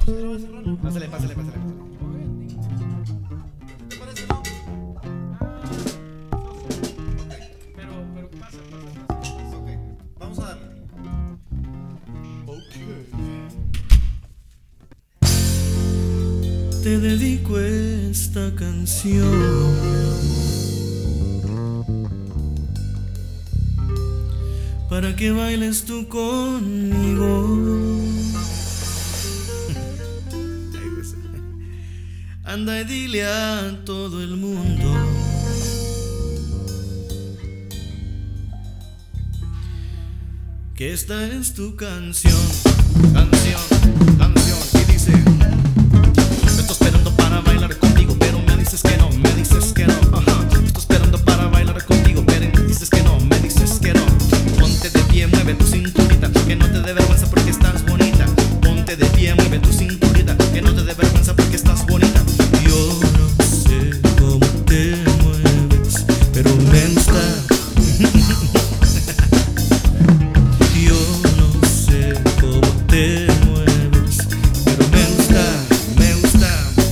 Pásale, pásale, pásale. ¿Te parece, no? Pero pasa. Ok, vamos a darle. Te dedico esta canción para que bailes tú conmigo. Anda y dile a todo el mundo que esta es tu canción. Canción, canción. Y dice: estoy esperando para bailar contigo, pero me dices que no, me dices que no. Estoy esperando para bailar contigo, pero me dices que no, me dices que no. Ponte de pie, mueve tu cinturita, que no te dé vergüenza porque estás bonita. Ponte de pie, mueve tu cinturita, que no te dé vergüenza porque estás bonita. Yo no sé cómo te mueves, pero me gusta. Yo no sé cómo te mueves, pero me gusta, Me gusta.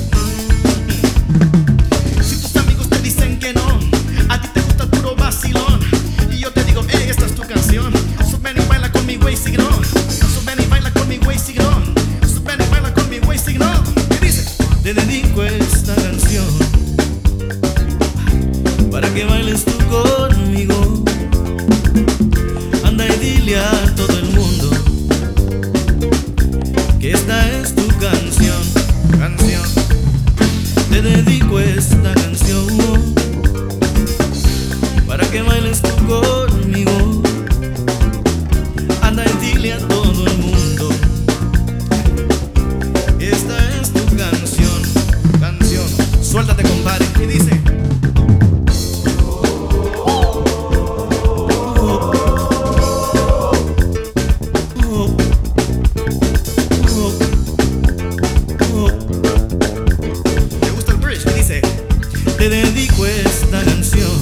Si tus amigos te dicen que no, a ti te gusta el puro vacilón, y yo te digo, hey, esta es tu canción. So ven y baila conmigo y sigue on. So ven y baila conmigo y sigue on. So ven y baila conmigo y sigue on. ¿Qué dice? te dedico esta canción para que bailes tú conmigo. Anda y dile a todo el mundo que esta es tu canción. Canción. Te dedico esta canción para que bailes tú conmigo. Anda y dile a todo el mundo que esta es tu canción. Canción. Suéltate, compadre. ¿Qué dice? ¿Te gusta el bridge? ¿Qué dice? Te dedico esta canción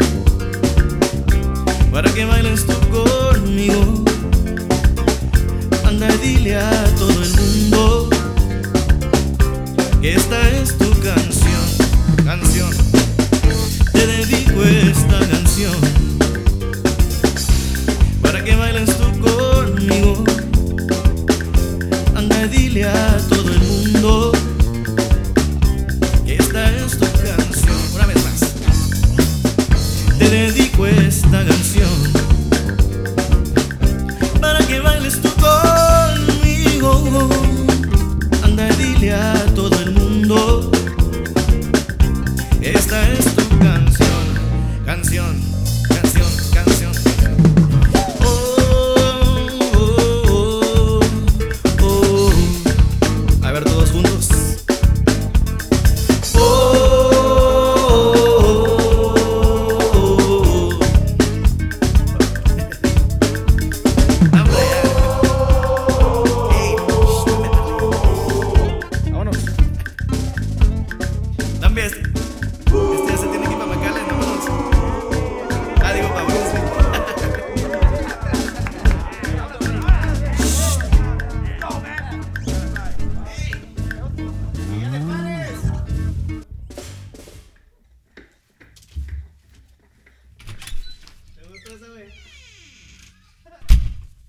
para que bailes tú conmigo. Anda y dile a todo el mundo que esta es tu canción. Canción. Te dedico esta canción para que bailes tú conmigo. Anda y dile a todo